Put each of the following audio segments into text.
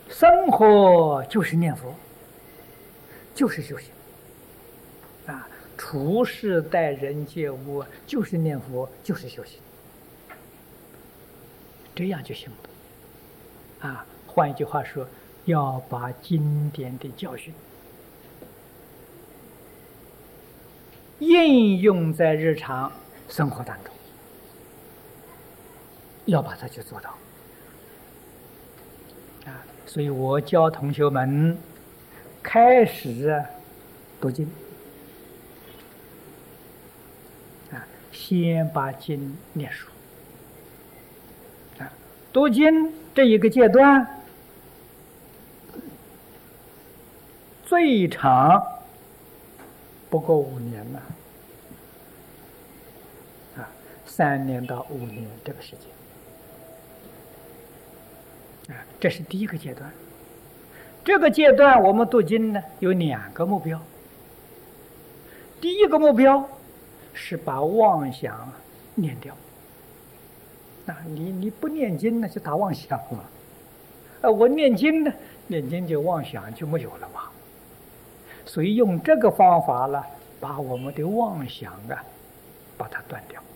生活就是念佛，就是修行啊。处事待人接物就是念佛，就是修行，这样就行了啊。换一句话说，要把经典的教训应用在日常生活当中，要把它去做到啊。所以我教同学们开始读经啊，先把经念熟啊。读经这一个阶段最长不过5年了啊，3年到5年这个时间啊，这是第一个阶段。这个阶段我们读经呢有2个目标。第一个目标是把妄想念掉。你不念经呢，就打妄想了。我念经呢，念经就妄想就没有了嘛。所以用这个方法呢，把我们的妄想把它断掉。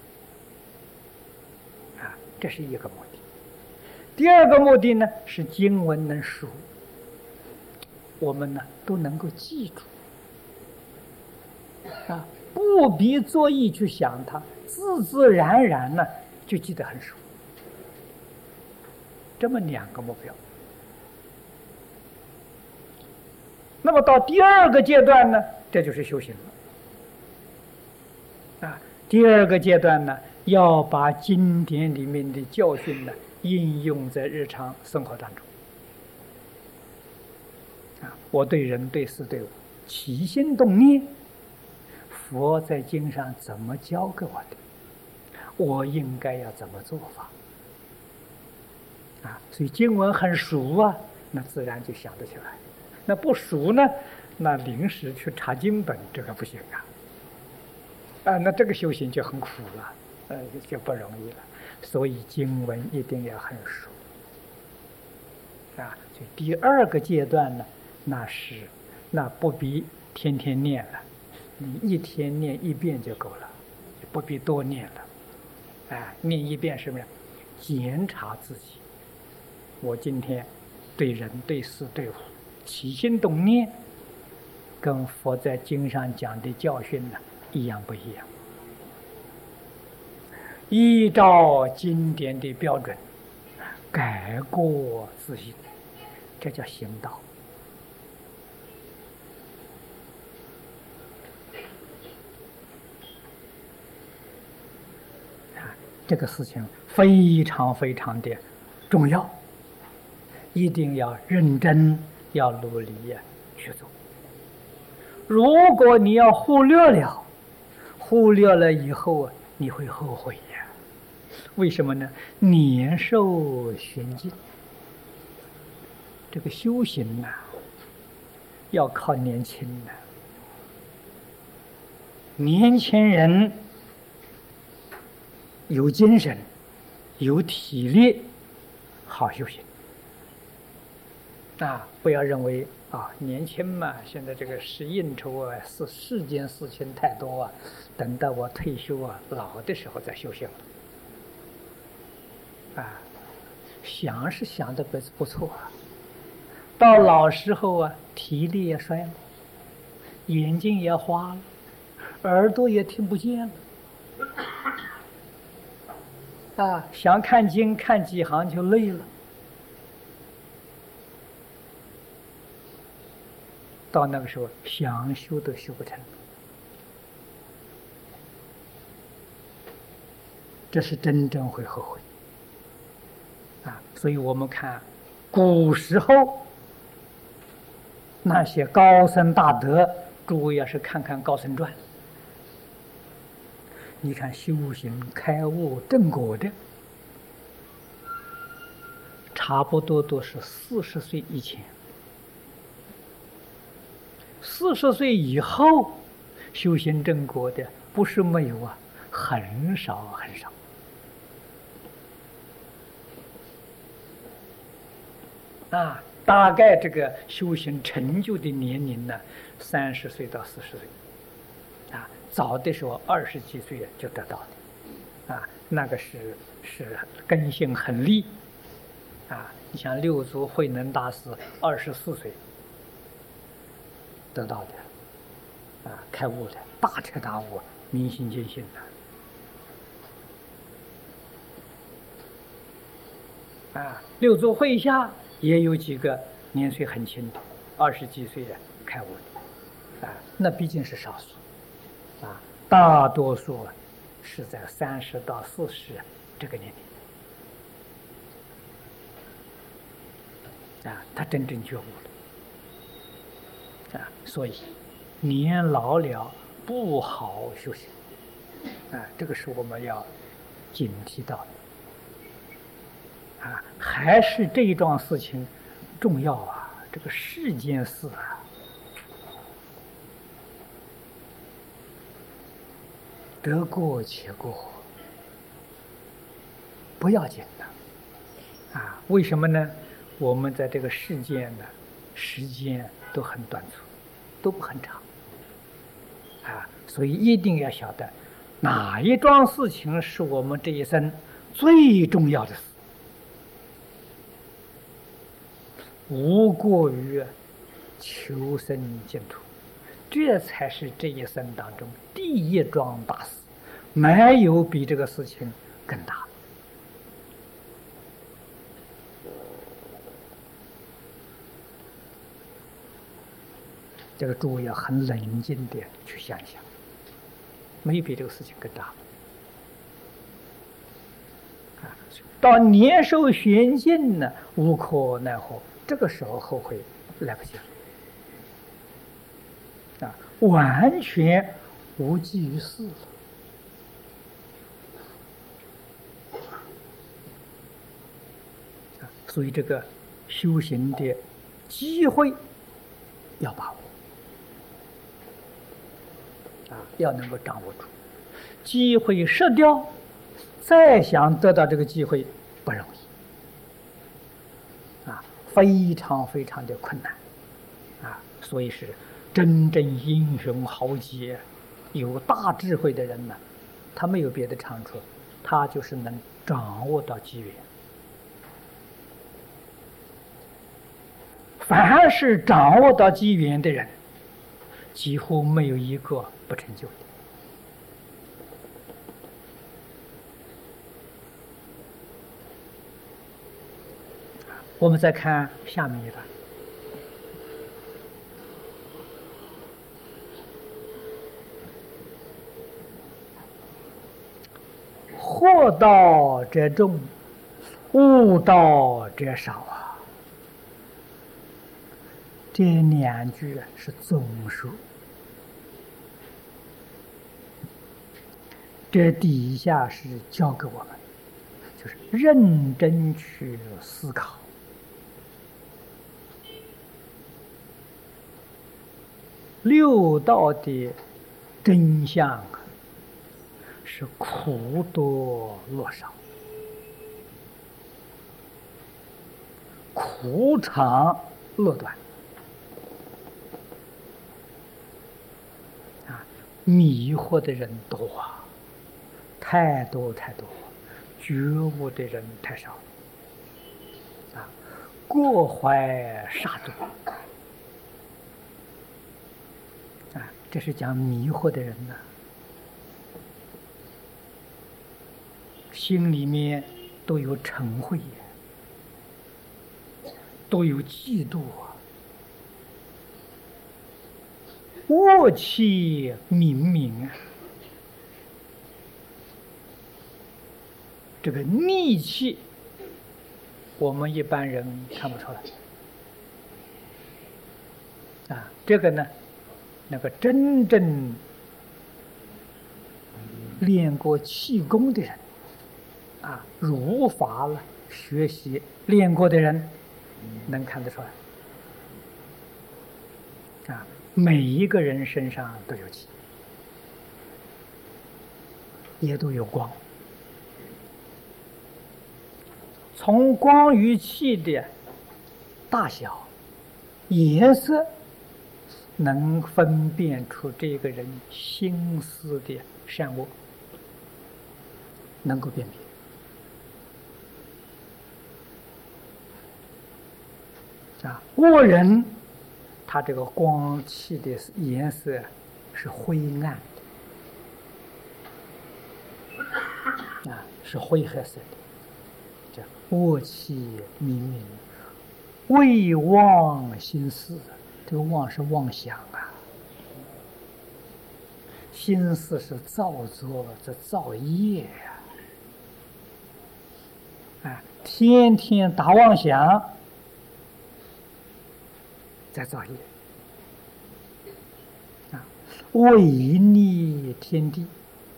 这是一个目的。第二个目的呢，是经文能熟，我们呢都能够记住不必作意去想它，自自然然呢就记得很熟。这么2个目标。那么到第2个阶段呢，这就是修行了第2个阶段呢，要把经典里面的教训呢应用在日常生活当中我对人对事对物起心动念，佛在经上怎么教给我的，我应该要怎么做法所以经文很熟那自然就想得起来。那不熟呢，那临时去查经本，这个不行那这个修行就很苦了，就不容易了。所以经文一定要很熟所以第2个阶段呢，那不必天天念了，你1天念1遍就够了，不必多念了念1遍是不是检查自己，我今天对人对事对物起心动念跟佛在经上讲的教训呢一样不一样，依照经典的标准改过自新，这叫行道这个事情非常非常的重要，一定要认真要努力去做。如果你要忽略了以后你会后悔为什么呢？年寿玄尽，这个修行要靠年轻年轻人有精神有体力好修行不要认为年轻嘛，现在这个是应酬是世间事情太多等到我退休老的时候再修行想是想的不错到老时候体力也衰了，眼睛也花了，耳朵也听不见了想看经看几行就累了，到那个时候想修都修不成，这是真正会后悔所以我们看古时候那些高僧大德，诸位要是看看高僧传，你看修行开悟正果的差不多都是40岁以前，40岁以后修行正果的不是没有很少很少大概这个修行成就的年龄呢，30岁到40岁，早的时候20几岁就得到的，那个是根性很利，你像六祖慧能大师24岁得到的，开悟的，大彻大悟，明心见性的，六祖慧下也有几个年岁很轻的，20几岁的开悟的，那毕竟是少数，大多数是在30到40这个年龄，他真正觉悟了，所以年老了不好修行，这个是我们要警惕到的。还是这一桩事情重要啊！这个世间事得过且过，不要紧的，为什么呢？我们在这个世间呢，时间都很短促，都不很长，所以一定要晓得哪一桩事情是我们这一生最重要的事。无过于求生净土，这才是这一生当中第一桩大事，没有比这个事情更大。这个诸位要很冷静的去想想，没比这个事情更大。到年寿玄尽呢，无可奈何。这个时候后悔来不及了，完全无济于事了。所以这个修行的机会要把握，要能够掌握住。机会失掉，再想得到这个机会不容易。非常非常的困难，所以是真正英雄豪杰、有大智慧的人呢，他没有别的长处，他就是能掌握到机缘。凡是掌握到机缘的人，几乎没有一个不成就的。我们再看下面一段，惑道者众，悟道者少这2句是总数，这底下是教给我们，就是认真去思考。六道的真相是苦多乐少，苦长乐短，迷惑的人多太多太多，觉悟的人太少，过怀煞多。这是讲迷惑的人呢，心里面都有嗔恚，都有嫉妒恶气冥冥这个逆气，我们一般人看不出来，这个呢，那个真正练过气功的人，如法了学习练过的人，能看得出来，每一个人身上都有气，也都有光。从光与气的大小、颜色，能分辨出这个人心思的善恶，能够辨别。恶人，他这个光气的颜色是灰暗的，是灰褐色的，叫恶气冥冥，未妄心思。这个妄是妄想啊，心思是造作，这造业天天打妄想，在造业违逆天地，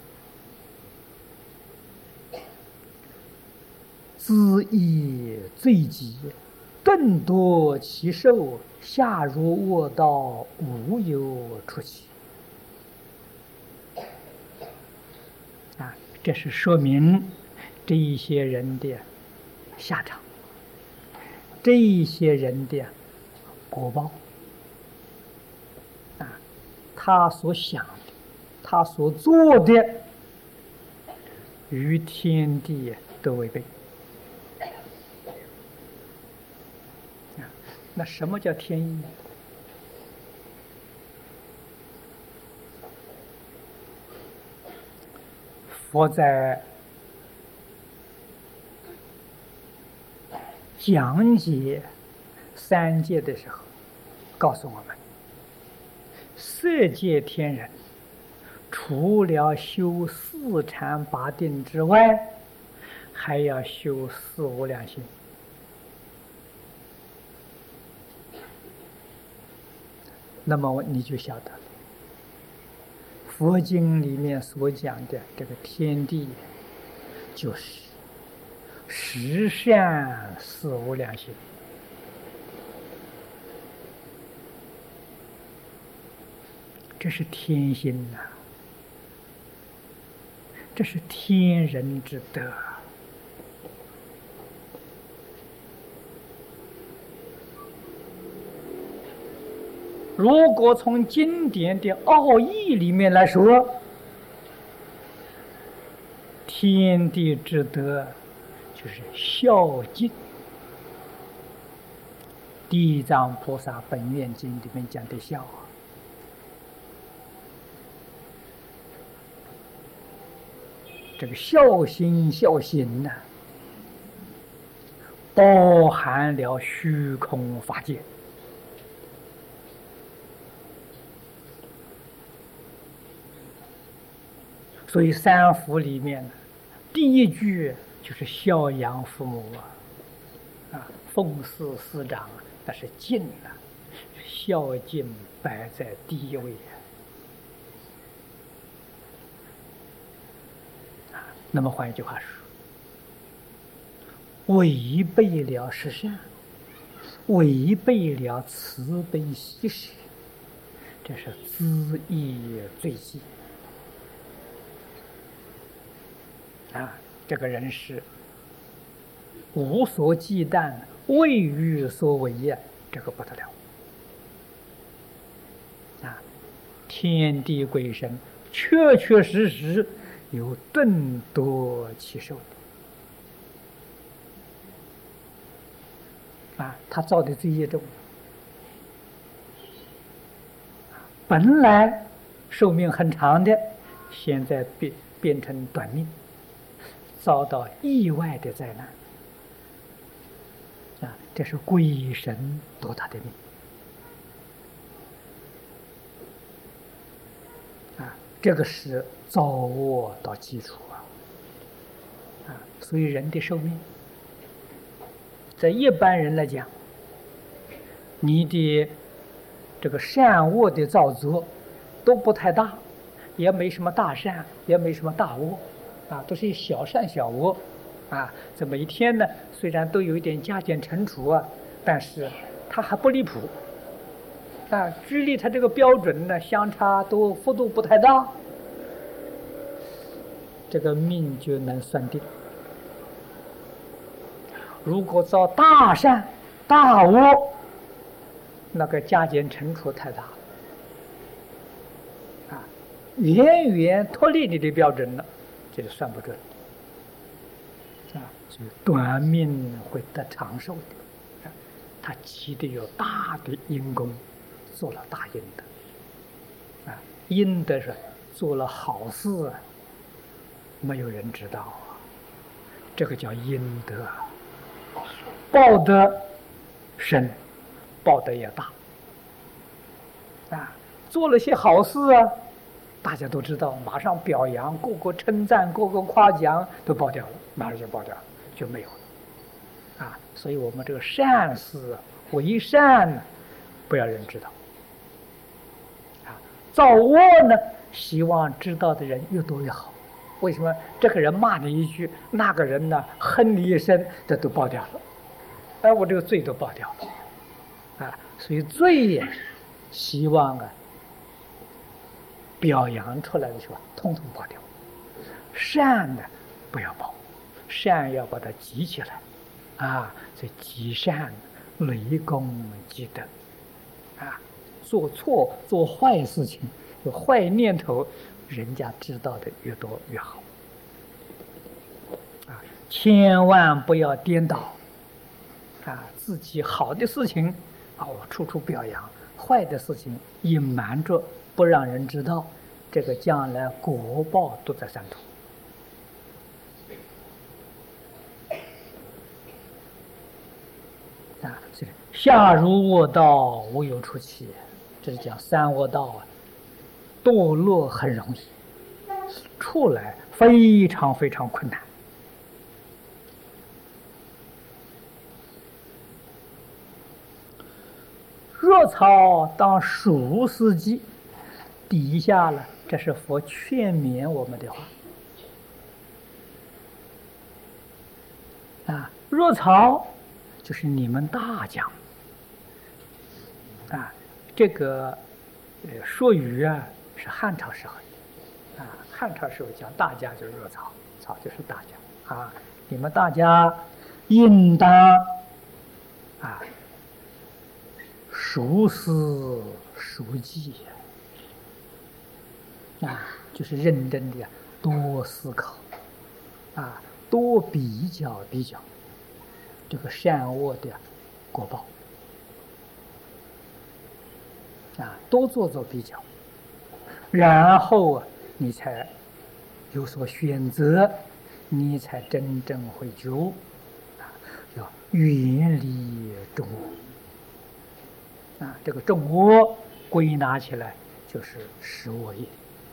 恣意罪己，顿夺其寿，下入恶道，无有出期。这是说明这一些人的下场，这一些人的果报他所想的，他所做的，与天地都违背。那什么叫天意？佛在讲解三界的时候，告诉我们，色界天人除了修四禅八定之外，还要修四无量心。那么你就晓得了，佛经里面所讲的这个天地，就是十善四无量心。这是天心呐，这是天人之德。如果从经典的奥义里面来说，天地之德就是孝敬。地藏菩萨本愿经里面讲的孝这个孝心孝行呢，包含了虚空法界。所以三福里面第一句就是孝养父母奉事师长，那是敬孝敬摆在第一位那么换一句话说，违背了十善，违背了慈悲喜舍，这是恣意罪己这个人是无所忌惮，未欲所为这个不得了天地鬼神确确实实有顿夺其寿他造的罪业重，本来寿命很长的，现在变成短命，遭到意外的灾难这是鬼神夺他的命这个是造恶到基础所以人的寿命，在一般人来讲，你的这个善恶的造作都不太大，也没什么大善，也没什么大恶都是小善小恶这么一天呢，虽然都有一点加减乘除但是它还不离谱距离它这个标准呢相差都幅度不太大，这个命就能算定。如果造大善， 大恶，那个加减乘除太大了啊，远远脱离你的标准了，这就算不准啊。所以短命会得长寿的，他积的有大的因功，做了大阴德啊，阴德是做了好事，没有人知道啊，这个叫阴德，报德深，报德也大啊，做了些好事啊，大家都知道，马上表扬，个个称赞，个个夸奖，都报掉了，马上就报掉了，就没有了啊。所以我们这个善事为善呢，不要人知道啊。造恶呢，希望知道的人越多越好。为什么？这个人骂你一句，那个人呢恨你一声，这都报掉了。哎，我这个罪都报掉了啊。所以罪也希望啊，表扬出来的时候，统统报掉。善呢，不要报，善要把它积起来啊。所以积善累功积德啊，做错做坏事情，有坏念头，人家知道的越多越好啊。千万不要颠倒啊，自己好的事情啊，我处处表扬；坏的事情隐瞒着，不让人知道，这个将来果报都在三途。啊，下如恶道，无有出期，这是讲三恶道啊，堕落很容易，出来非常非常困难。若草当熟思记，底下了，这是佛劝勉我们的话啊。若草就是你们大讲啊，这个说语啊是汉朝时候的啊，汉朝时候讲大家就是若草，草就是大家啊，你们大家应当啊熟思熟记啊，就是认真的多思考啊，多比较比较这个善恶的果报啊，多做做比较，然后啊，你才有所选择，你才真正会觉悟啊，要远离众恶啊。这个众恶归纳起来就是十恶业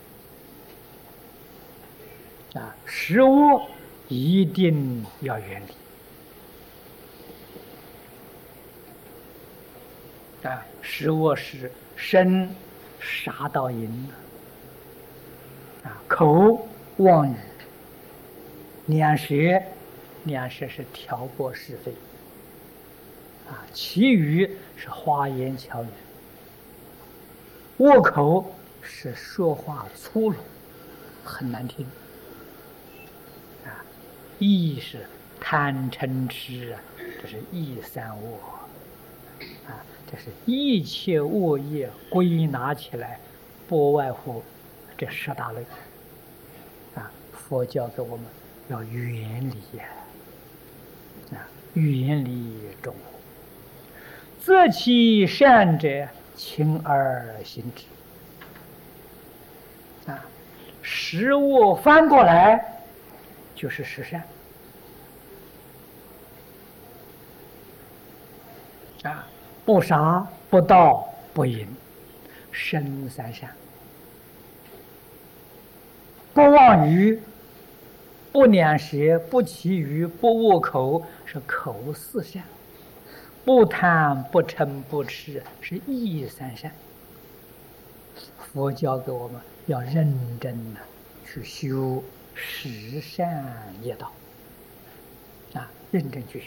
啊，十恶一定要远离。啊，十恶是身杀盗淫啊，口妄语，两舌是挑拨是非啊，其余是花言巧语，恶口是说话粗鲁，很难听啊，意是贪嗔痴啊，这是意三恶啊。这是一切恶业归纳起来，不外乎这十大类啊。佛教给我们要远离啊，远离众恶，择其善者，勤而行之啊。十恶翻过来就是十善啊。不杀不盗不淫，身三善；不妄语，不两舌，不绮语，不恶口，是口四善；不贪不嗔不痴，是意三善。佛教给我们要认真的去修十善业道啊，认真去修。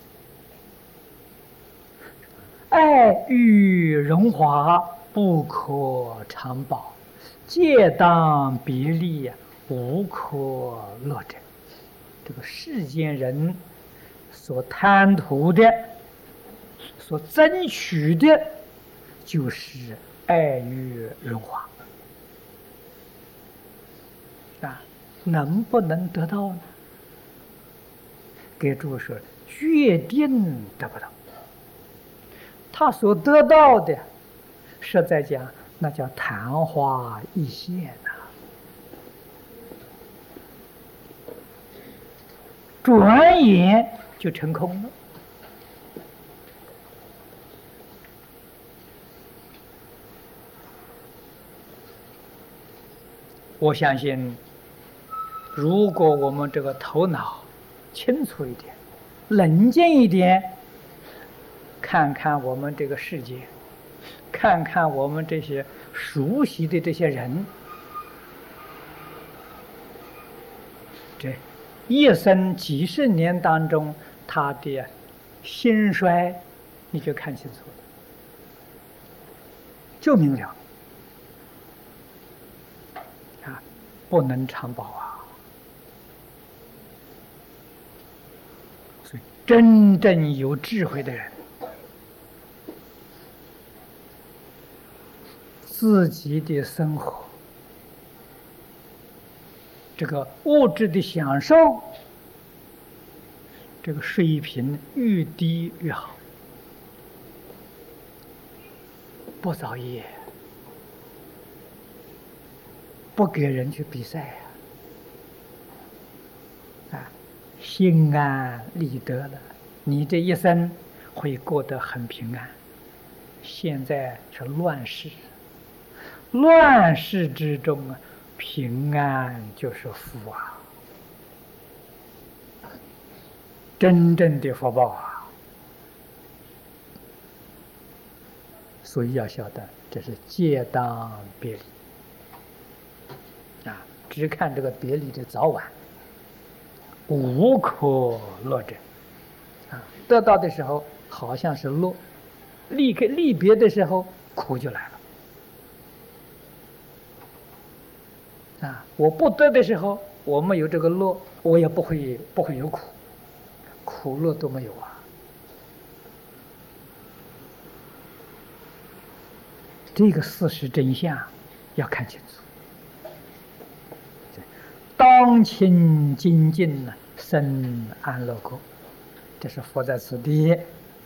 爱欲荣华不可长保，戒当别离无可乐者。这个世间人所贪图的、 所争取的就是爱欲润滑啊，能不能得到呢？给诸位说，决定得不到。他所得到的，实在讲，那叫昙花一现呐，转眼就成空了。我相信，如果我们这个头脑清楚一点，冷静一点，看看我们这个世界，看看我们这些熟悉的这些人，这一生几十年当中，他的兴衰，你就看清楚了，就明了啊，不能长保啊。所以，真正有智慧的人，自己的生活，这个物质的享受，这个水平越低越好，不造业，不给人去比赛啊，心安理得了，你这一生会过得很平安。现在是乱世，乱世之中啊，平安就是福啊，真正的福报啊。所以要晓得，这是皆当别离啊！只看这个别离的早晚，无可乐者啊！得到的时候好像是乐，离别的时候苦就来了啊！我不得的时候，我没有这个乐，我也不会有苦，苦乐都没有啊！这个事实真相要看清楚。当亲精进呢，生安乐国，这是佛在此地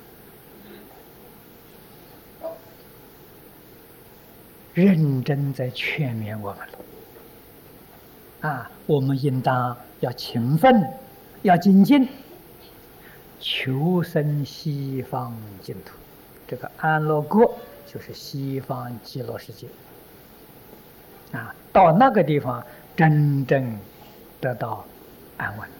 认真在劝勉我们了啊！我们应当要勤奋，要精进，求生西方净土。这个安乐国就是西方极乐世界啊！到那个地方，真正得到安稳了，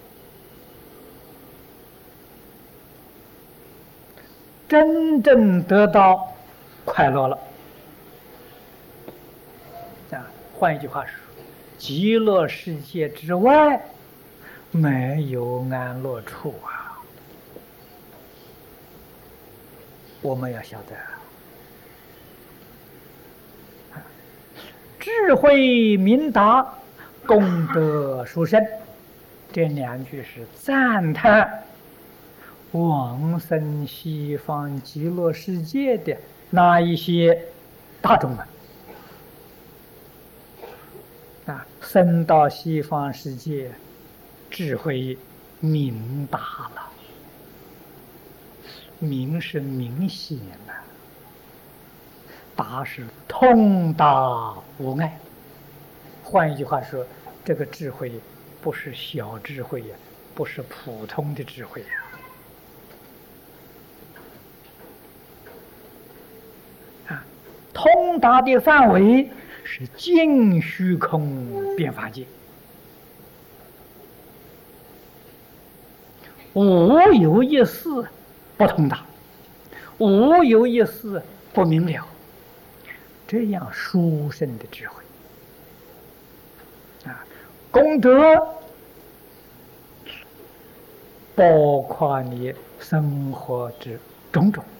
真正得到快乐了啊！换一句话说，极乐世界之外没有安乐处啊！我们要晓得，智慧明达，功德殊胜，这两句是赞叹往生西方极乐世界的那一些大众们啊，生到西方世界，智慧明达了，明是明显了，达是通达无碍。换一句话说，这个智慧不是小智慧呀，不是普通的智慧呀。啊，通达的范围是尽虚空遍法界，无有一事不通达，无有一事不明了。这样殊胜的智慧啊，功德包括你生活之种种，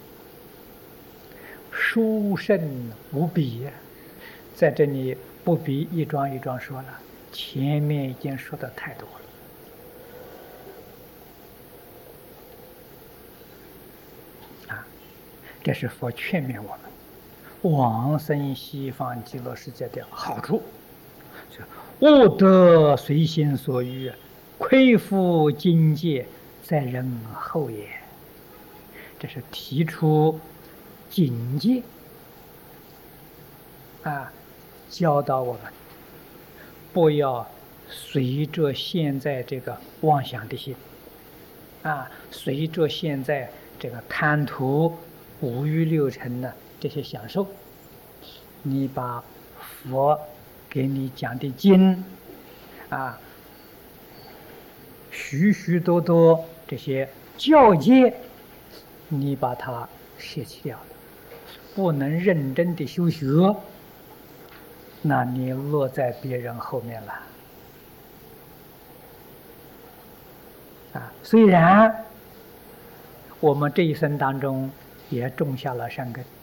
殊胜无比。在这里不必一桩一桩说了，前面已经说的太多了啊，这是佛劝勉我们往生西方极乐世界的好处。悟得随心所欲，亏负境界，在人后也。这是提出警戒啊，教导我们不要随着现在这个妄想的心啊，随着现在这个贪图五欲六尘的这些享受，你把佛给你讲的经啊，许许多多这些教诫，你把它舍弃掉了，不能认真的修学，那你落在别人后面了。虽然我们这一生当中也种下了善根，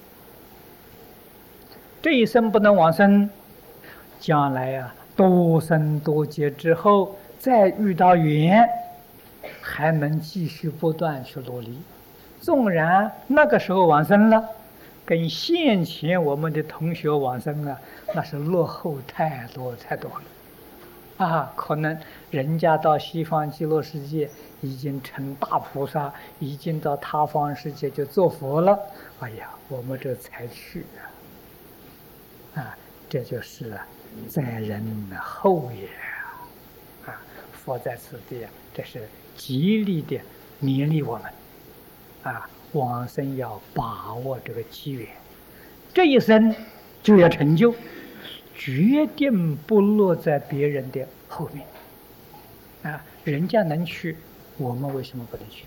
这一生不能往生，将来多生多劫之后再遇到缘，还能继续不断去努力。纵然那个时候往生了，跟现前我们的同学往生那是落后太多太多了。可能人家到西方极乐世界已经成大菩萨，已经到他方世界就做佛了。哎呀，我们这才去这就是在人后也佛在此地这是极力的勉励我们往生要把握这个机缘，这一生就要成就，决定不落在别人的后面人家能去，我们为什么不能去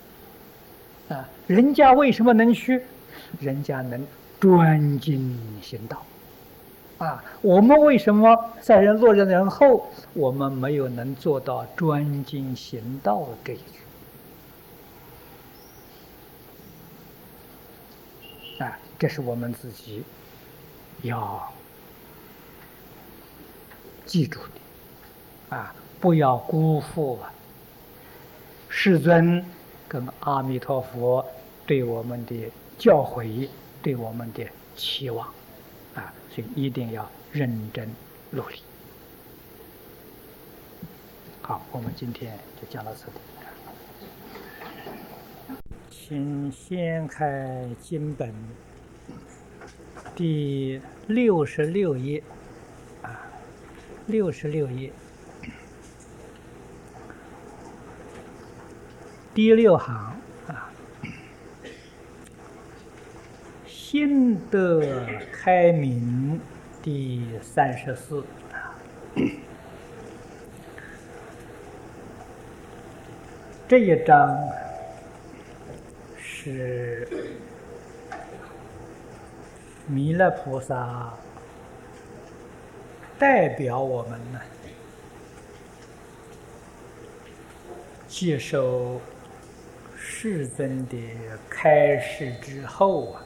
人家为什么能去？人家能专精行道我们为什么在落人后，我们没有能做到专精行道这一句这是我们自己要记住的不要辜负世尊跟阿弥陀佛对我们的教诲，对我们的期望所以一定要认真努力。好，我们今天就讲到这里。请掀开经本第66页66页第6行心得开明第34这一章是弥勒菩萨代表我们接受世尊的开示之后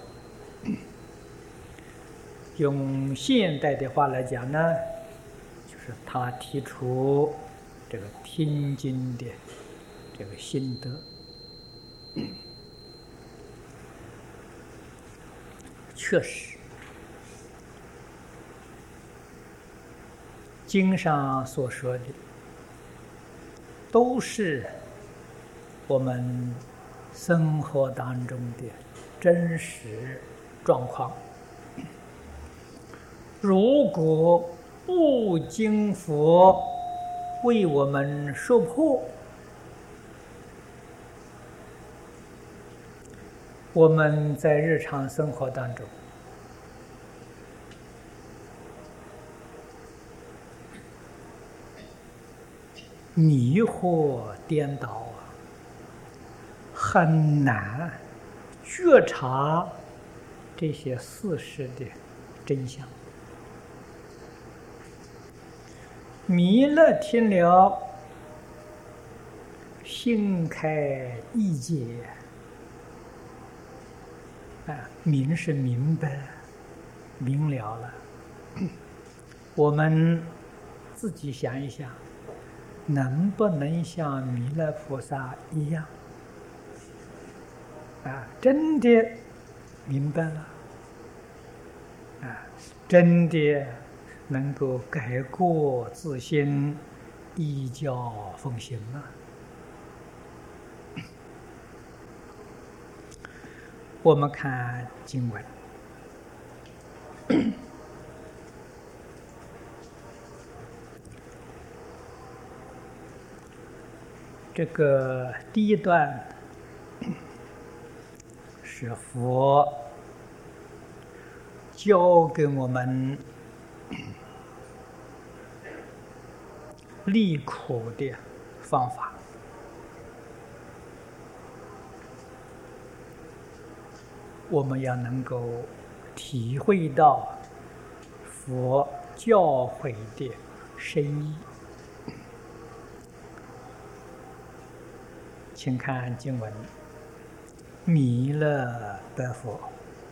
用现代的话来讲呢，就是他提出这个听经的这个心得。确实，经上所说的都是我们生活当中的真实状况。如果不经佛为我们说破，我们在日常生活当中迷惑颠倒很难觉察这些事实的真相。弥勒听了，心开意解明是明白明了了。我们自己想一想，能不能像弥勒菩萨一样真的明白了，真的能够改过自新，依教奉行了。我们看经文，这个第一段是佛教给我们利苦的方法。我们要能够体会到佛教诲的深意。请看经文：弥勒白佛，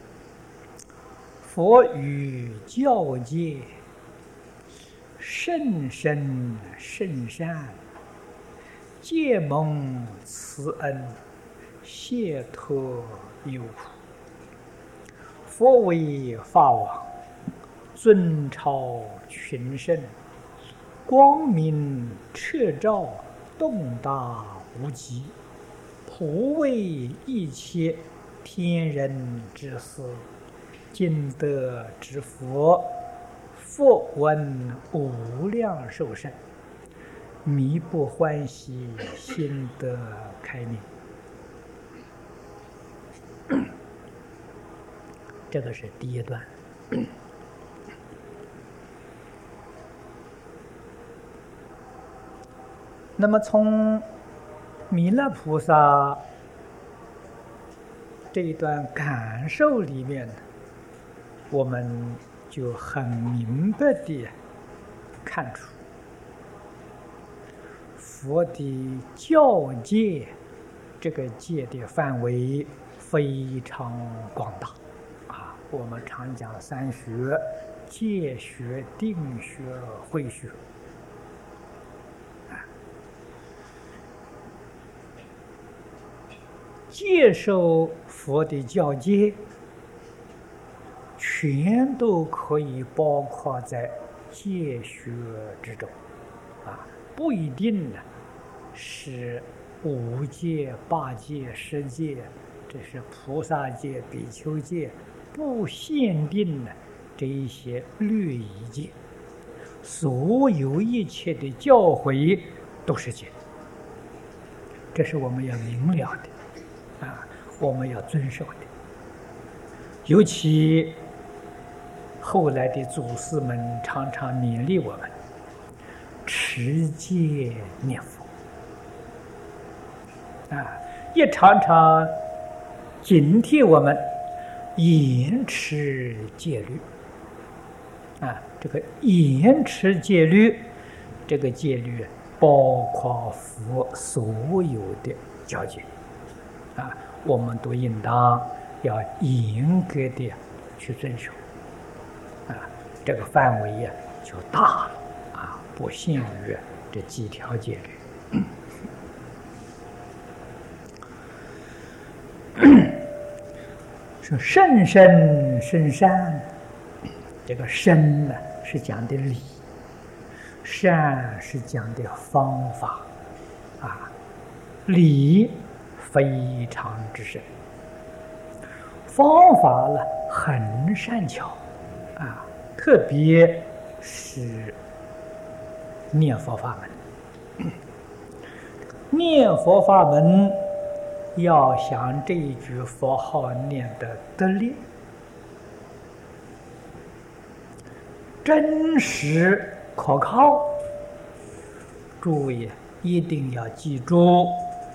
佛语教界甚深甚善，戒蒙慈恩，解脱忧苦。佛为法王，尊超群圣，光明彻照，洞大无极，普为一切天人之师，今得之佛，佛闻无量寿圣，弥不欢喜，心得开明。这个是第一段。那么从弥勒菩萨这一段感受里面，我们就很明白地看出佛的教界这个界的范围非常广大。我们常讲三学：戒学、定学、慧学。接受佛的教戒，全都可以包括在戒学之中，不一定呢是五戒、八戒、十戒，这是菩萨戒、比丘戒。不限定呢这一些律仪戒，所有一切的教诲都是戒，这是我们要明了的，我们要遵守的。尤其后来的祖师们常常勉励我们持戒念佛，也常常警惕我们严持戒律，这个严持戒律，这个戒律包括佛所有的教戒，我们都应当要严格的去遵守，这个范围呀就大了，不限于这几条戒律。说甚深甚善，这个深呢是讲的理，善是讲的方法，理非常之深，方法呢很善巧，特别是念佛法门，念佛法门。要想这一句佛号念得得力、真实可靠，诸位一定要记住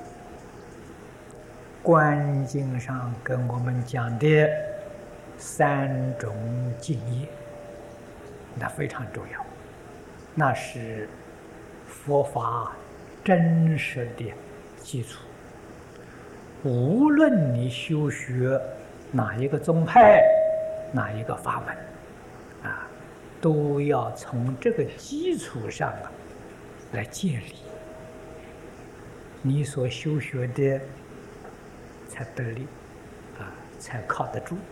观经上跟我们讲的3种敬业，那非常重要，那是佛法真实的基础。无论你修学哪一个宗派、哪一个法门，都要从这个基础上来建立。你所修学的才得力，才靠得住。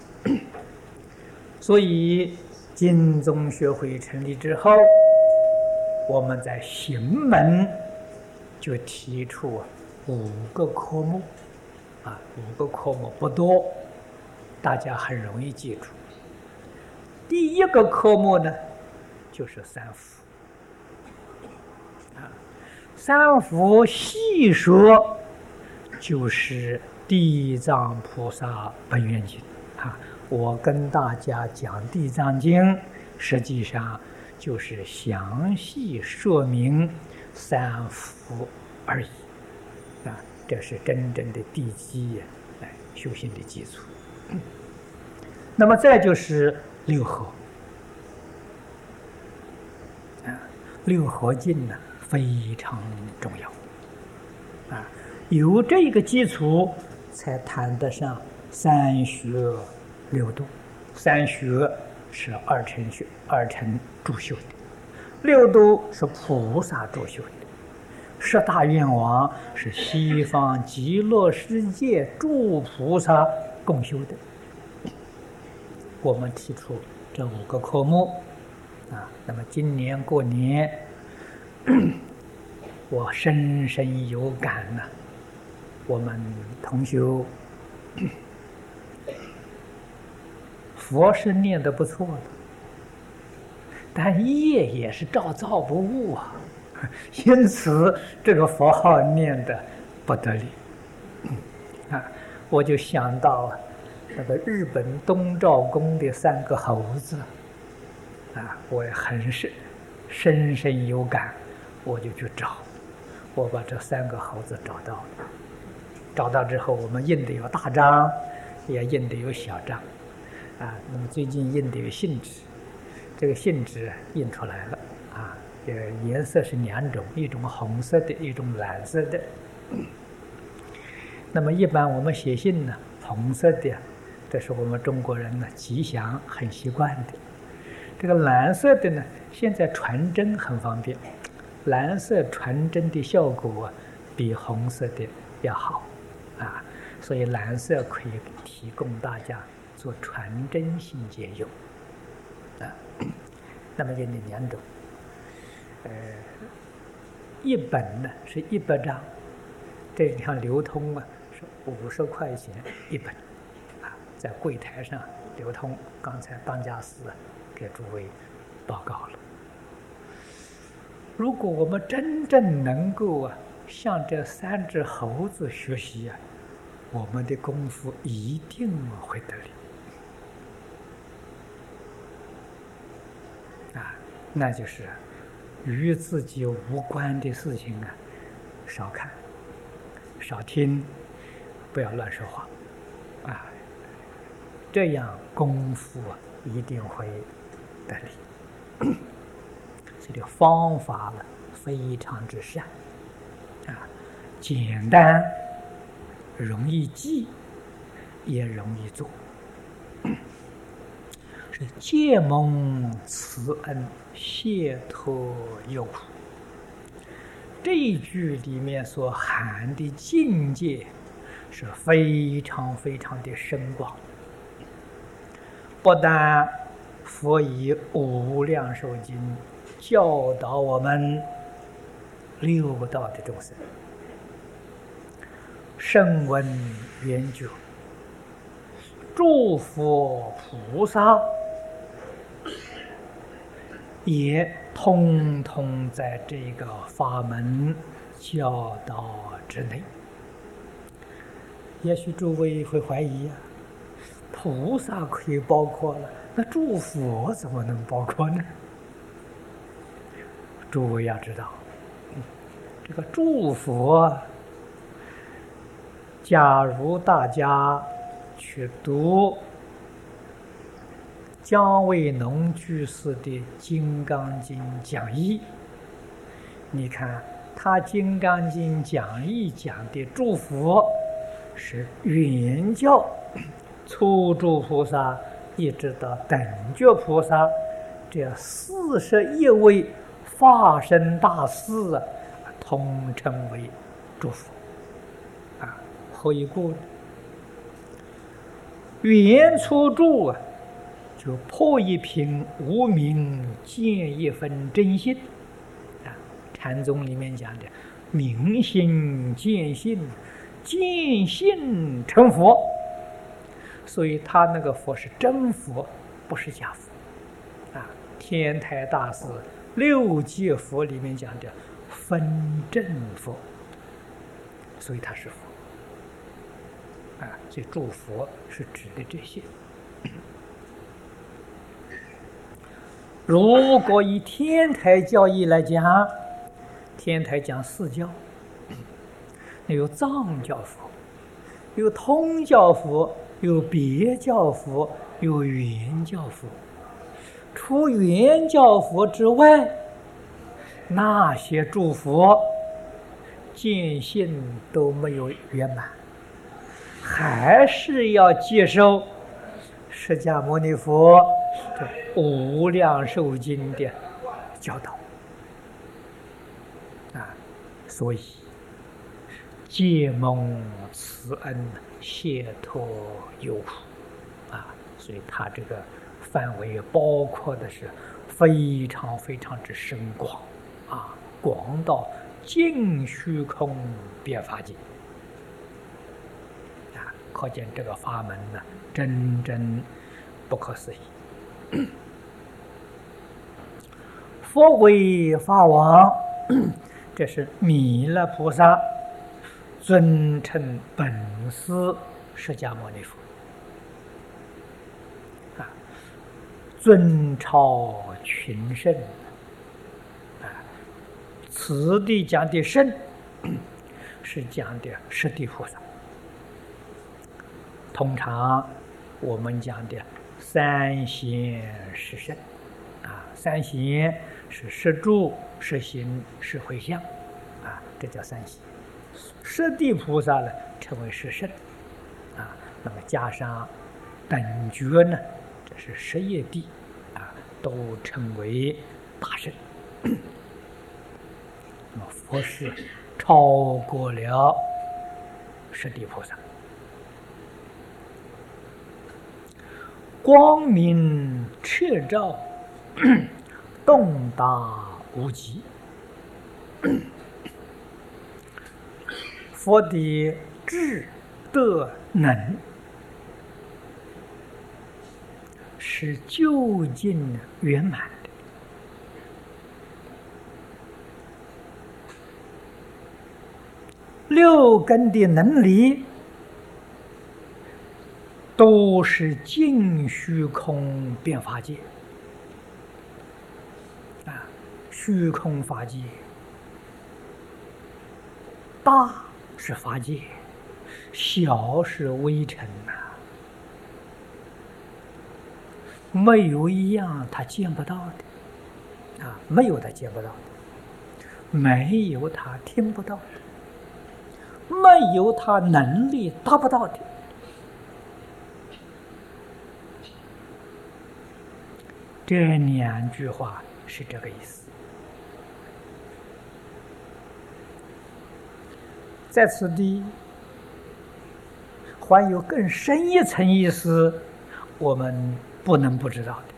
所以经宗学会成立之后，我们在行门就提出5个科目，5个科目不多，大家很容易记住。第一个科目呢，就是三福。三福细说就是地藏菩萨本愿经我跟大家讲地藏经，实际上就是详细说明三福而已这是真正的地基修行的基础。那么再就是六合六合敬呢非常重要有这个基础才谈得上三学六度。三学是二乘助修的，六度是菩萨助修的，十大愿王是西方极乐世界诸菩萨共修的。我们提出这5个科目那么今年过年我深深有感我们同修佛是念得不错的，但业也是照造不误因此这个佛号念得不得了我就想到那个日本东照宫的3个猴子我也很深深有感，我就去找，我把这3个猴子找到了。找到之后，我们印的有大张，也印的有小张那么最近印的有信纸，这个信纸印出来了颜色是2种，一种红色的，一种蓝色的。那么一般我们写信呢，红色的这是我们中国人呢吉祥很习惯的。这个蓝色的呢，现在传真很方便，蓝色传真的效果比红色的要好所以蓝色可以提供大家做传真信件用那么印的2种一本呢是100张，这你看流通是50块钱一本在柜台上流通。刚才当家师给诸位报告了。如果我们真正能够向这3只猴子学习我们的功夫一定会得力那就是与自己无关的事情少看少听，不要乱说话这样功夫一定会得力。这个方法非常之善简单，容易记，也容易做。是借蒙慈恩，解脱忧苦。这一句里面所含的境界是非常非常的深广。不但佛以《无量寿经》教导我们六道的众生声闻缘觉，诸佛菩萨也通通在这个法门教导之内。也许诸位会怀疑菩萨可以包括了，那诸佛怎么能包括呢？诸位要知道，这个诸佛，假如大家去读姜维农居士的《金刚经》讲义，你看他《金刚经》讲义讲的诸佛是原教初住菩萨一直到等觉菩萨，这41位化身大士统称为诸佛破一过。原初住啊，就破一品无明，见一分真心啊。禅宗里面讲的明心见性，见性成佛，所以他那个佛是真佛，不是假佛啊。天台大师六界佛里面讲的分正佛，所以他是佛啊。所以诸佛是指的这些。如果以天台教义来讲，天台讲四教，有藏教佛，有通教佛，有别教佛，有圆教佛。除圆教佛之外，那些诸佛见性都没有圆满，还是要接受释迦牟尼佛这无量寿经的教导啊。所以借蒙慈恩，解脱忧苦啊。所以他这个范围包括的是非常非常之深广啊，广到尽虚空遍法界啊。可见这个法门呢，真不可思议。佛为法王，这是弥勒菩萨尊称本师释迦牟尼佛啊，尊超群圣啊。此地讲的圣，是讲的十地菩萨。通常我们讲的三贤十圣啊，三贤是十住、十行、十回向啊，这叫三贤。十地菩萨呢，称为十圣啊。那么加上等觉呢，这是十业地啊，都称为大圣。那么佛是超过了十地菩萨，光明彻照，洞达无极。佛的智德能是究竟圆满的，六根的能力都是尽虚空遍法界啊。虚空法界大是法界，小是微尘呐，没有一样他见不到的啊，没有他见不到的，没有他听不到的，没有他能力达不到的。这两句话是这个意思。在此地还有更深一层意思，我们不能不知道的。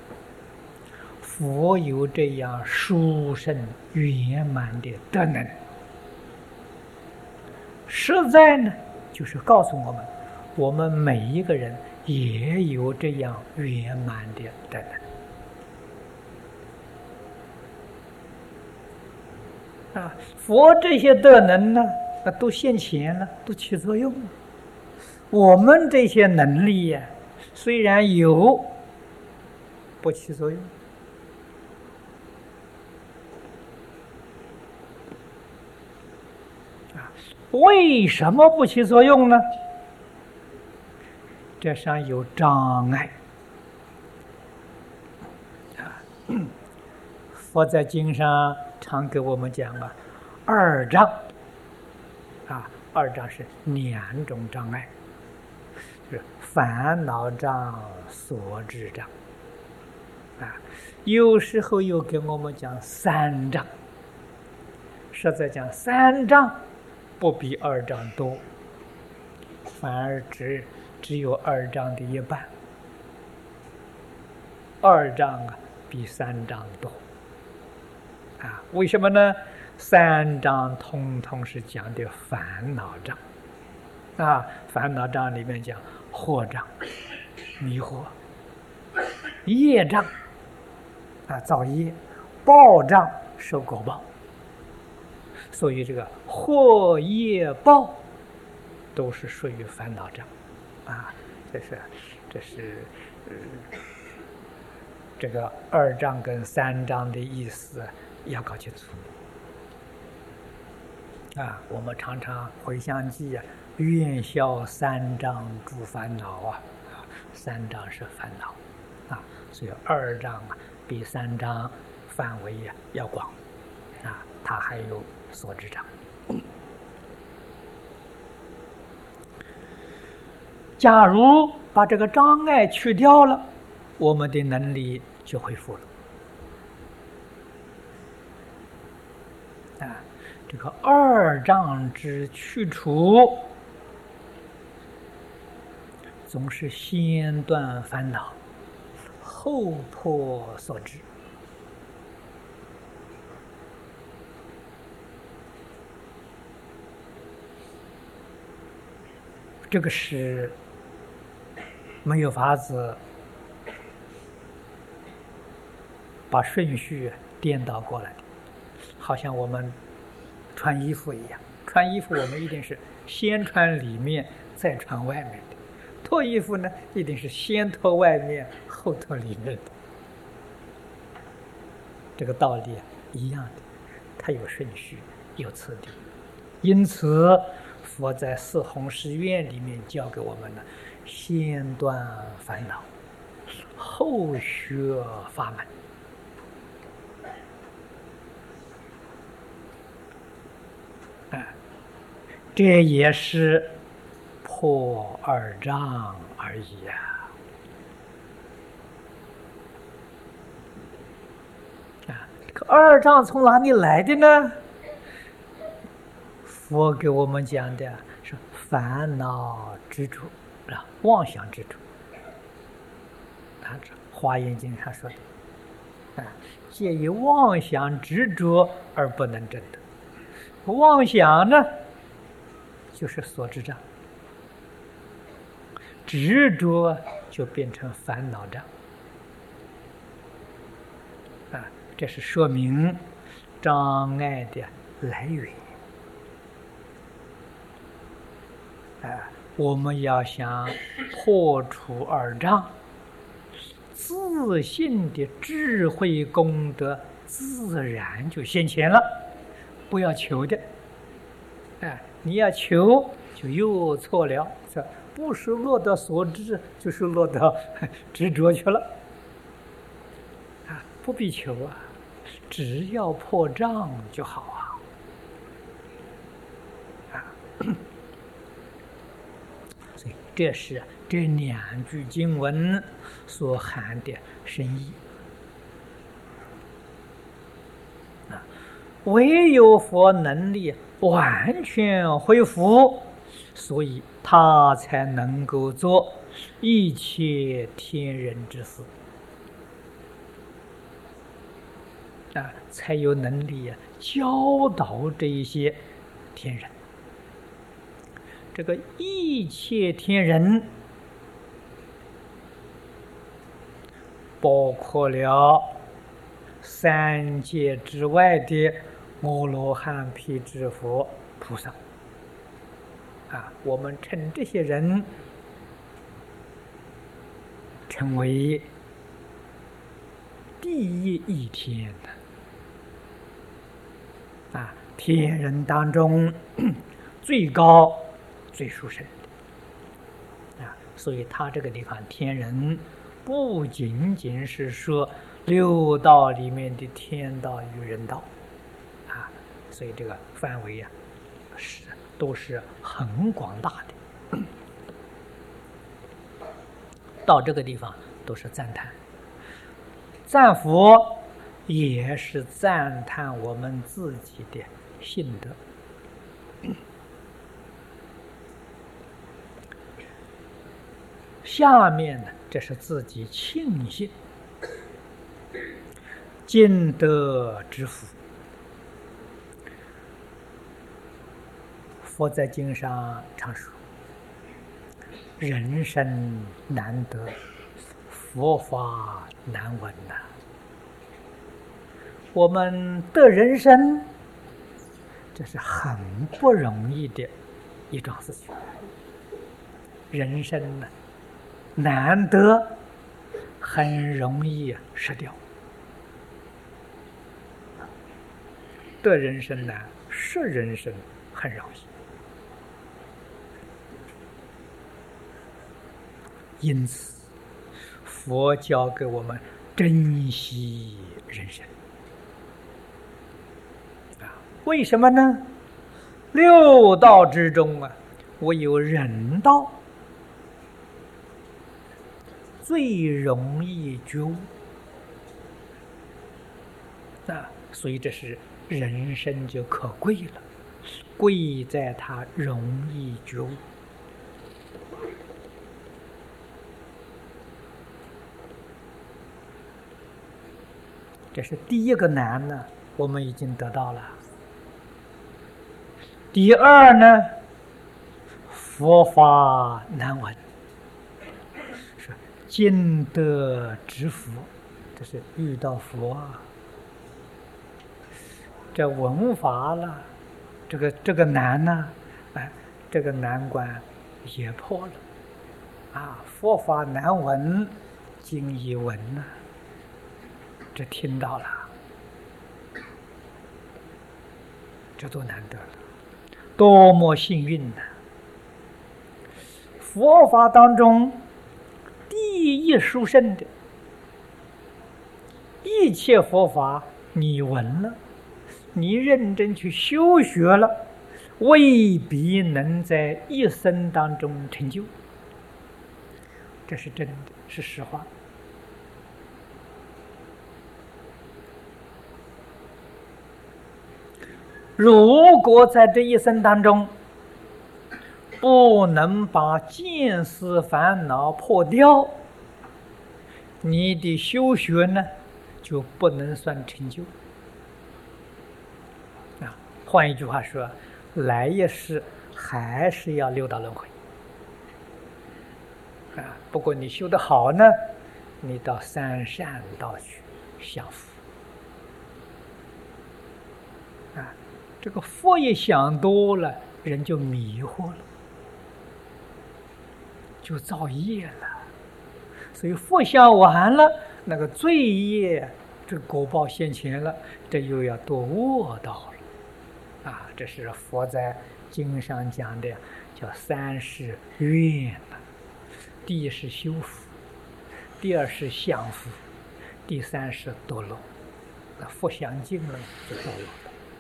佛有这样殊胜圆满的德能，实在呢，就是告诉我们，我们每一个人也有这样圆满的德能啊。佛这些德能呢，那都现前了，都起作用了。我们这些能力呀，虽然有，不起作用啊。为什么不起作用呢？这上有障碍啊。佛在经上常给我们讲了二障啊，二障是两种障碍，是烦恼障、所知障啊。有时候又给我们讲三障，实在讲三障不比二障多反而只有2章的一半，2章比3章多为什么呢？3章通通是讲的烦恼障烦恼障里面讲惑障、迷惑、业障造业、报障、受果报，所以这个惑业报都是属于烦恼障这是这个2章跟3章的意思要搞清楚我们常常回向记愿消3障诸烦恼3章是烦恼所以2章比3章范围要广它还有所知障。假如把这个障碍去掉了，我们的能力就恢复了这个2障之去除，总是先断烦恼，后破所知。这个是没有法子把顺序颠倒过来的，好像我们穿衣服一样，穿衣服我们一定是先穿里面再穿外面的，脱衣服呢一定是先脱外面后脱里面的，这个道理一样的，它有顺序有次第。因此佛在四弘誓愿里面教给我们呢，先断烦恼，后学法门。这也是破2障而已这个2障从哪里来的呢？佛给我们讲的是烦恼执着妄想执着华严经上说的介于妄想执着而不能证得。妄想呢就是所知障，执着就变成烦恼障这是说明障碍的来源我们要想破除2障，自信的智慧功德自然就现前了，不要求的你要求就又错了，不是落到所知，就是落到执着去了不必求只要破障就好所以这是这2句经文所含的深意唯有佛能力完全恢复，所以他才能够做一切天人之事才有能力教导这一些天人。这个一切天人包括了3界之外的阿罗汉、辟支佛、菩萨我们称这些人称为第一天天人当中最高最殊胜的所以他这个地方天人不仅仅是说6道里面的天道与人道所以这个范围都是很广大的到这个地方都是赞叹，赞佛也是赞叹我们自己的信德下面呢，这是自己庆幸尽得之福。佛在经上常说：“人生难得，佛法难闻呐。”我们得人生，这是很不容易的一桩事情。人生呢，难得，很容易失掉。得人生难，失人生很容易。因此，佛教给我们珍惜人生。为什么呢？六道之中啊，唯有人道最容易觉悟啊，所以这是人生就可贵了，贵在它容易觉悟。这是第一个难呢，我们已经得到了。第二呢，佛法难闻，是尽得之福，这是遇到佛啊。这闻法了，这个难呢，这个难关也破了啊！佛法难闻，经已闻呐。这听到了，这多难得了，多么幸运呐！佛法当中第一殊胜的，一切佛法你闻了，你认真去修学了，未必能在一生当中成就，这是真的，是实话。如果在这一生当中不能把见思烦恼破掉，你的修学呢就不能算成就啊。换一句话说，来一世还是要六道轮回啊。不过你修得好呢，你到三善道去享福啊。这个佛也想多了，人就迷惑了，就造业了。所以佛想完了，那个罪业这果报现前了，这又要堕恶道了啊！这是佛在经上讲的，叫三世愿了。第一是修福，第二是享福，第三是堕落。那佛想尽了就堕落了。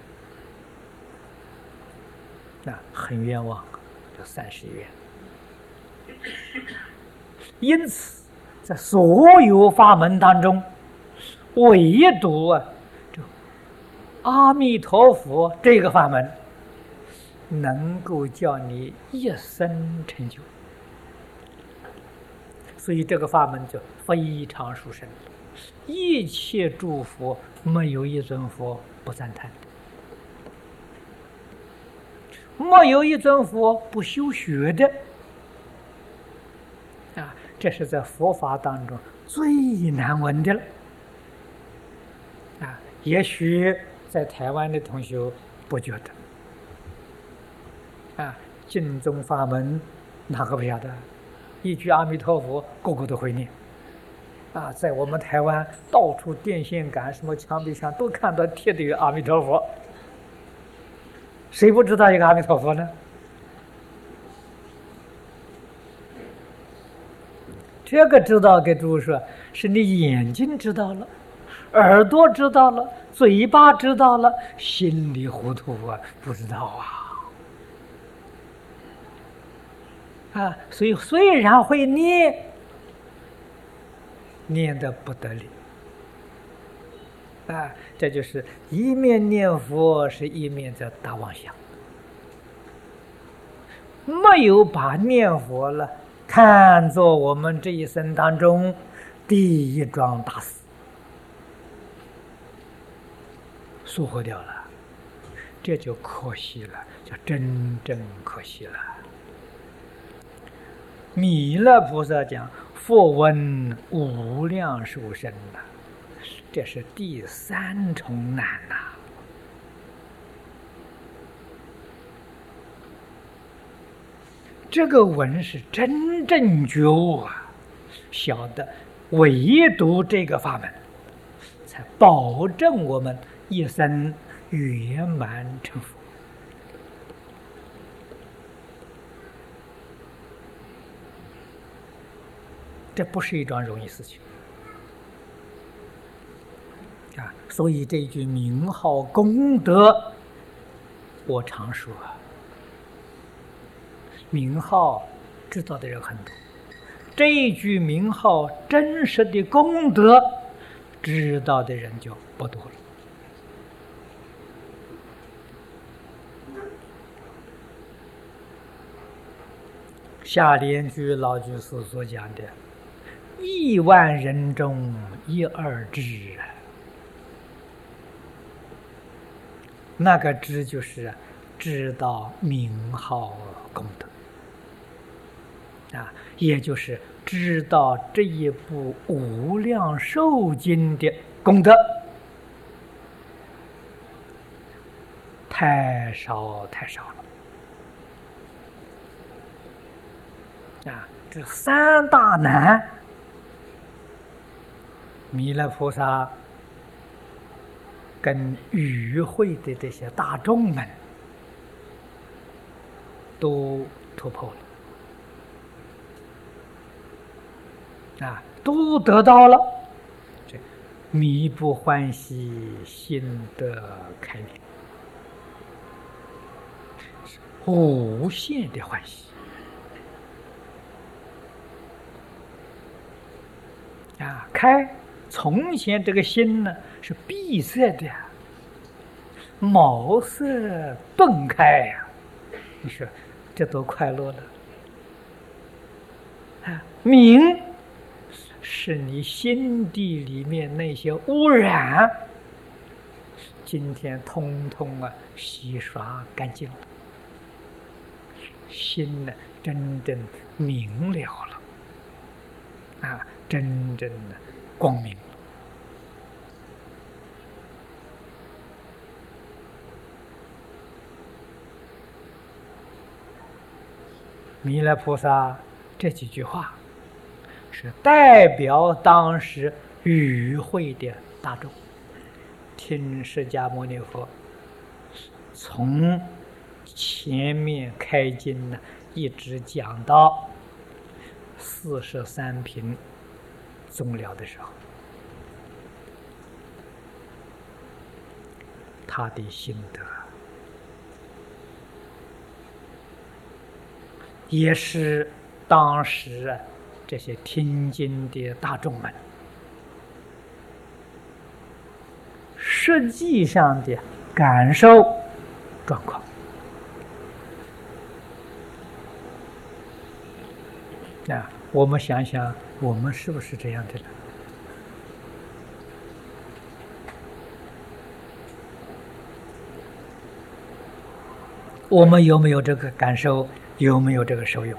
那很冤枉，这三世冤。因此，在所有法门当中，唯独这阿弥陀佛这个法门，能够叫你一生成就。所以这个法门就非常殊胜，一切诸佛没有一尊佛不赞叹。没有一尊佛不修学的啊！这是在佛法当中最难闻的了啊！也许在台湾的同学不觉得啊，净宗法门哪个不晓得？一句阿弥陀佛，个个都会念啊！在我们台湾，到处电线杆、什么墙壁上都看到贴的有阿弥陀佛。谁不知道一个阿弥陀佛呢？这个知道，给诸位说，是你眼睛知道了，耳朵知道了，嘴巴知道了，心里糊涂啊，不知道啊！所以虽然会念，念得不得了啊！这就是一面念佛，是一面在打妄想，没有把念佛了看作我们这一生当中第一桩大事，疏忽掉了，这就可惜了，就真正可惜了。弥勒菩萨讲佛闻无量寿生呐，这是第三重难呐。这个闻是真正觉悟啊，晓得唯独这个法门，才保证我们一生圆满成佛。这不是一桩容易事情啊！所以这句名号功德，我常说，名号知道的人很多，这一句名号真实的功德，知道的人就不多了。下联句老居士所讲的10000人中1、2知，那个知就是知道名号功德啊，也就是知道这一部无量寿经的功德，太少太少了啊！这三大难，弥勒菩萨跟与会的这些大众们都突破了啊，都得到了，这弥不欢喜，心得开明，无限的欢喜啊！从前这个心呢是闭塞的，茅塞顿开呀！你说这多快乐了啊！明是你心地里面那些污染，今天通通洗刷干净了，心呢真正明了了啊，真正的光明了。弥勒菩萨这几句话是代表当时与会的大众，听释迦牟尼佛从前面开经呢，一直讲到43品终了的时候，他的心得也是当时这些听经的大众们实际上的感受状况啊，我们想想，我们是不是这样的呢？我们有没有这个感受？有没有这个受用？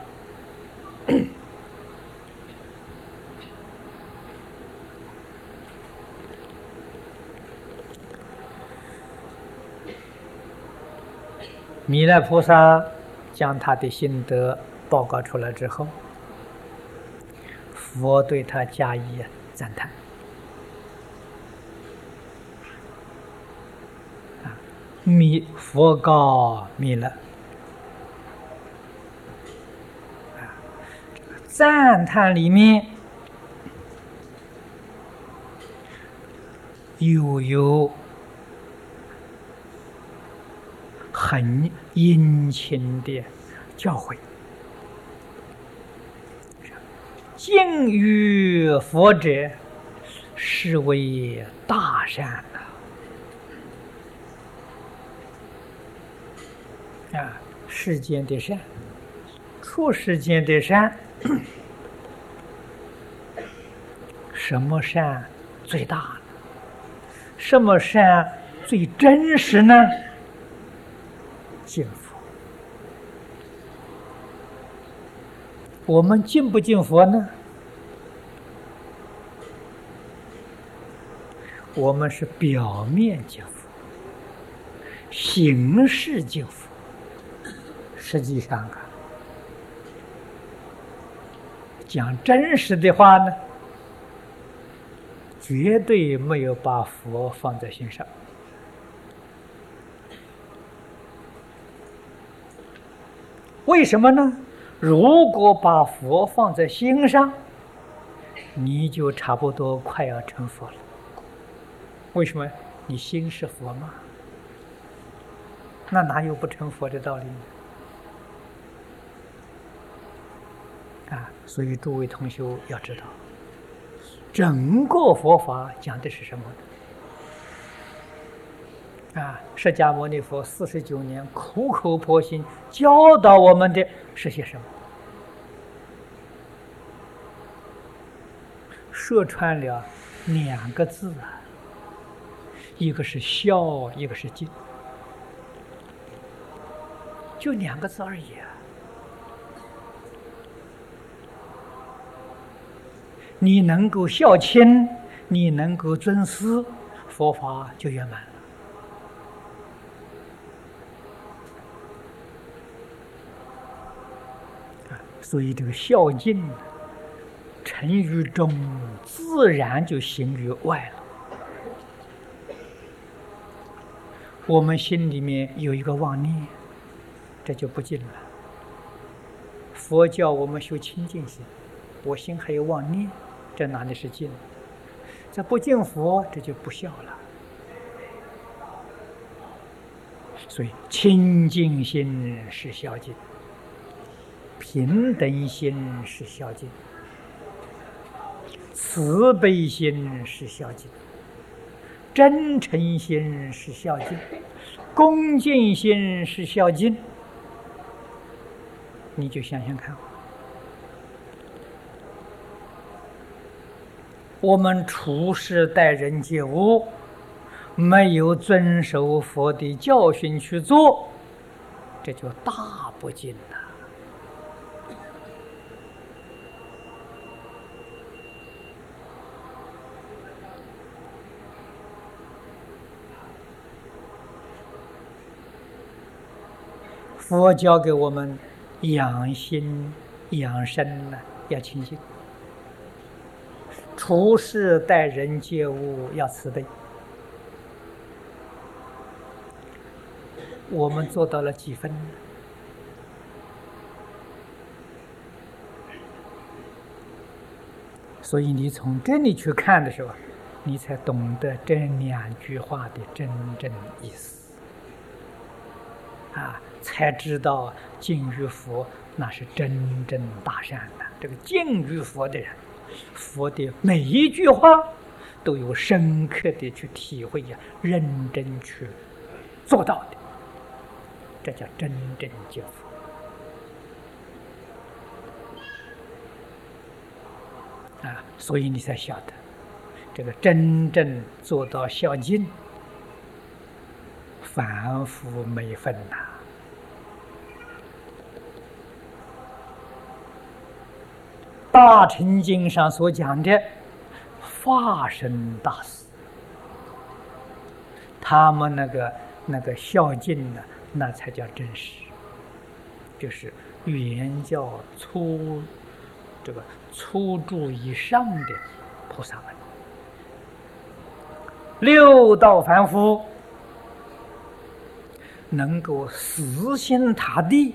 弥勒菩萨将他的心得报告出来之后，佛对他加以赞叹。佛告弥勒，赞叹里面又有很殷勤的教诲，敬于佛者，是为大善啊！世间的善，出世间的善， 什么善最大呢？什么善最真实呢？敬佛。我们敬不敬佛呢？我们是表面敬佛，形式敬佛。实际上啊，讲真实的话呢，绝对没有把佛放在心上。为什么呢？如果把佛放在心上，你就差不多快要成佛了。为什么？你心是佛嘛，那哪有不成佛的道理呢？所以诸位同修要知道，整个佛法讲的是什么呢？释迦牟尼佛49年苦口婆心教导我们的是些什么？说穿了2个字啊，一个是孝，一个是敬，就2个字而已啊。你能够孝亲，你能够尊师，佛法就圆满了。所以这个孝敬成于中，自然就行于外了。我们心里面有一个妄念，这就不敬了。佛教我们修清净心，我心还有妄念，这哪里是敬？这不敬佛，这就不孝了。所以清净心是孝敬，平等心是孝敬，慈悲心是孝敬，真诚心是孝敬，恭敬心是孝敬。你就想想看，我们处事待人接物，没有遵守佛的教训去做，这就大不敬了。佛教给我们养心养身呢，要清净；处事待人接物要慈悲。我们做到了几分呢？所以你从这里去看的时候，你才懂得这2句话的真正意思。才知道敬于佛那是真正大善的。这个敬于佛的人，佛的每一句话都有深刻的去体会认真去做到的，这叫真正敬佛。所以你才晓得，这个真正做到孝敬，凡夫没分呐。大乘经上所讲的法身大士，他们那个孝敬呢，那才叫真实，就是原教初住以上的菩萨们。六道凡夫能够死心塌地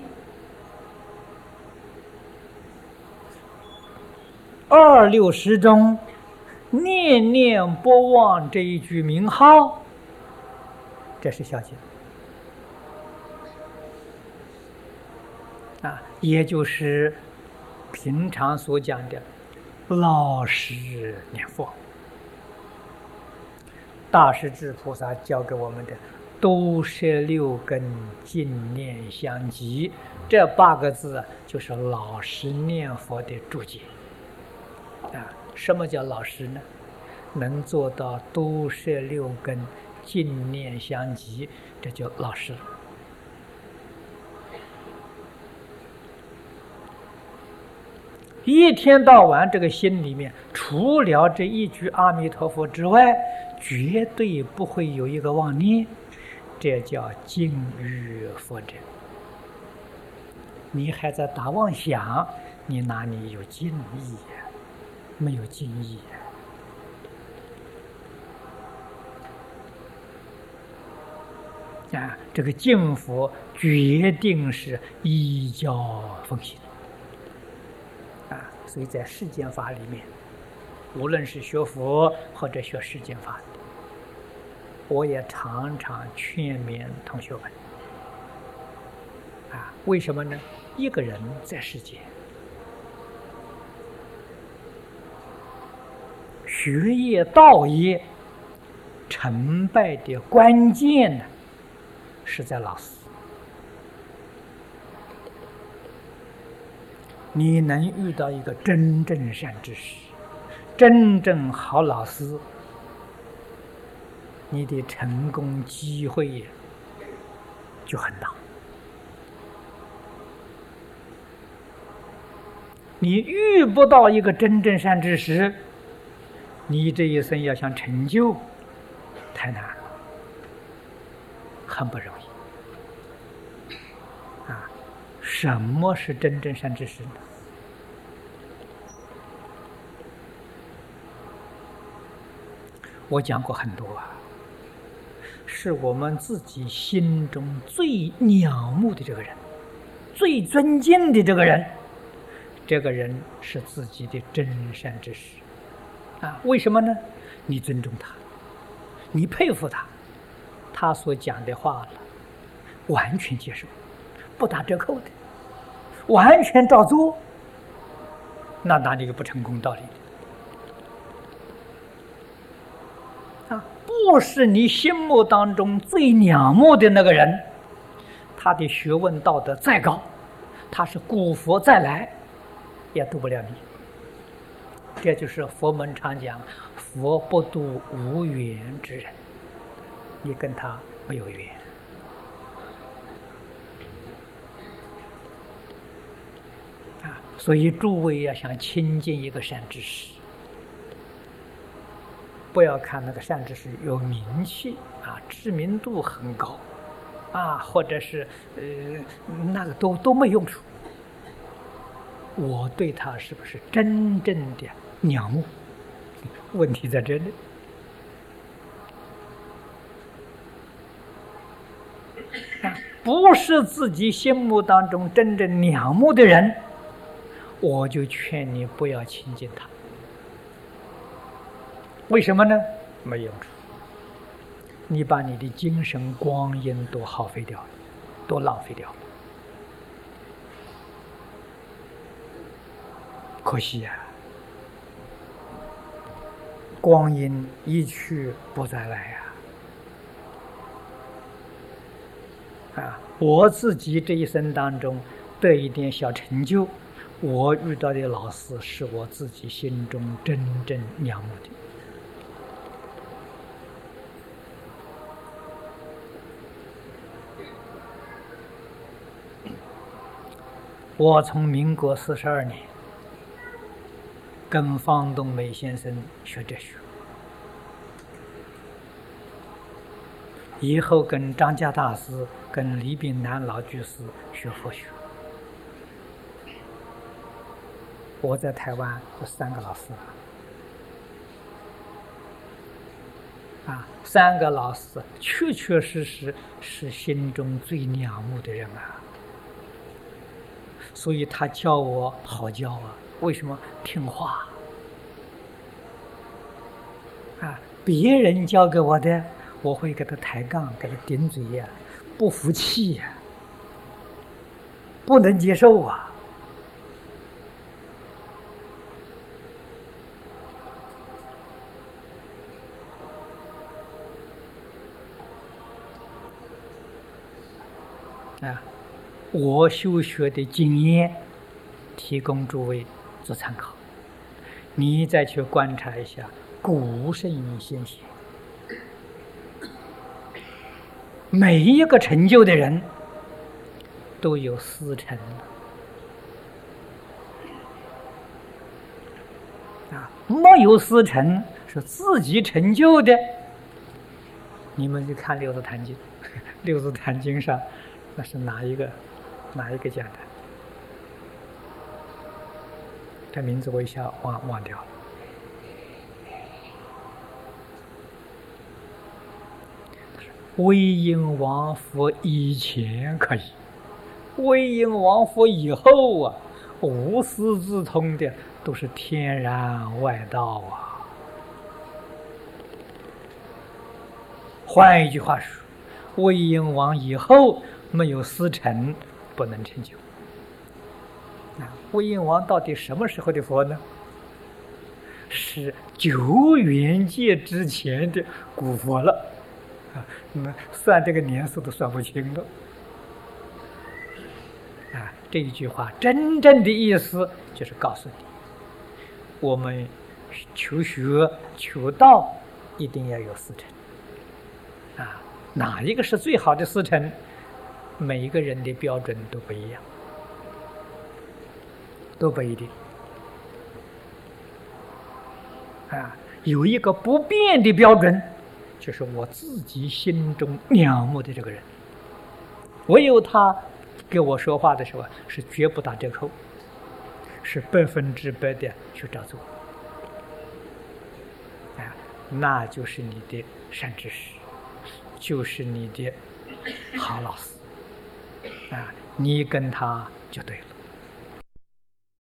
26时中念念不忘这一句名号，这是孝敬也就是平常所讲的老实念佛。大势至菩萨教给我们的都摄六根，净念相继，这8个字就是老实念佛的注解。什么叫老实呢？能做到都摄六根，净念相继，这就老实了。一天到晚，这个心里面除了这一句阿弥陀佛之外，绝对不会有一个妄念，这叫净于佛者。你还在打妄想，你哪里有净意呀？没有净意呀！这个净佛决定是依教奉行。所以在世间法里面，无论是学佛或者学世间法，我也常常劝勉同学们为什么呢？一个人在世间，学业道业成败的关键呢，是在老师。你能遇到一个真正善知识，真正好老师，你的成功机会就很大。你遇不到一个真正善知识，你这一生要想成就，太难了，很不容易。什么是真正善知识呢？我讲过很多是我们自己心中最仰慕的这个人，最尊敬的这个人，这个人是自己的真善知识为什么呢？你尊重他，你佩服他，他所讲的话完全接受，不打折扣的，完全照做，那哪里有不成功道理的？不是你心目当中最仰慕的那个人，他的学问道德再高，他是古佛再来，也度不了你。这就是佛门常讲，佛不度无缘之人，你跟他没有缘。所以诸位要想亲近一个善知识，不要看那个善知识有名气知名度很高或者是那个都没用处。我对他是不是真正的仰慕？问题在这里。不是自己心目当中真正仰慕的人，我就劝你不要亲近他。为什么呢？没用处。你把你的精神光阴都耗费掉了，都浪费掉了，可惜光阴一去不再来我自己这一生当中得一点小成就，我遇到的老师是我自己心中真正仰慕的。我从民国42年跟方东美先生学哲学，以后跟张家大师、跟李炳南老居士学佛学。我在台湾有3个老师3个老师确确实实是心中最仰慕的人所以他教我好教为什么？听话别人教给我的，我会给他抬杠，给他顶嘴不服气不能接受啊，我修学的经验提供诸位做参考，你再去观察一下古圣先贤，每一个成就的人都有师承啊，没有师承是自己成就的。你们就看《六祖坛经》，《六祖坛经》上那是哪一个讲的？这名字我一下忘掉了。威音王佛以前可以，威音王佛以后啊，无师自通的都是天然外道啊。换一句话说，威音王以后没有师承，不能成就。威音王到底什么时候的佛呢？是久远界之前的古佛了啊，算这个年数都算不清了啊。这一句话真正的意思就是告诉你，我们求学求道一定要有师承啊。哪一个是最好的师承？每一个人的标准都不一样，都不一定啊。有一个不变的标准，就是我自己心中仰慕的这个人，唯有他给我说话的时候是绝不打折扣，是100%的去照做啊，那就是你的善知识，就是你的好老师啊，你跟他就对了。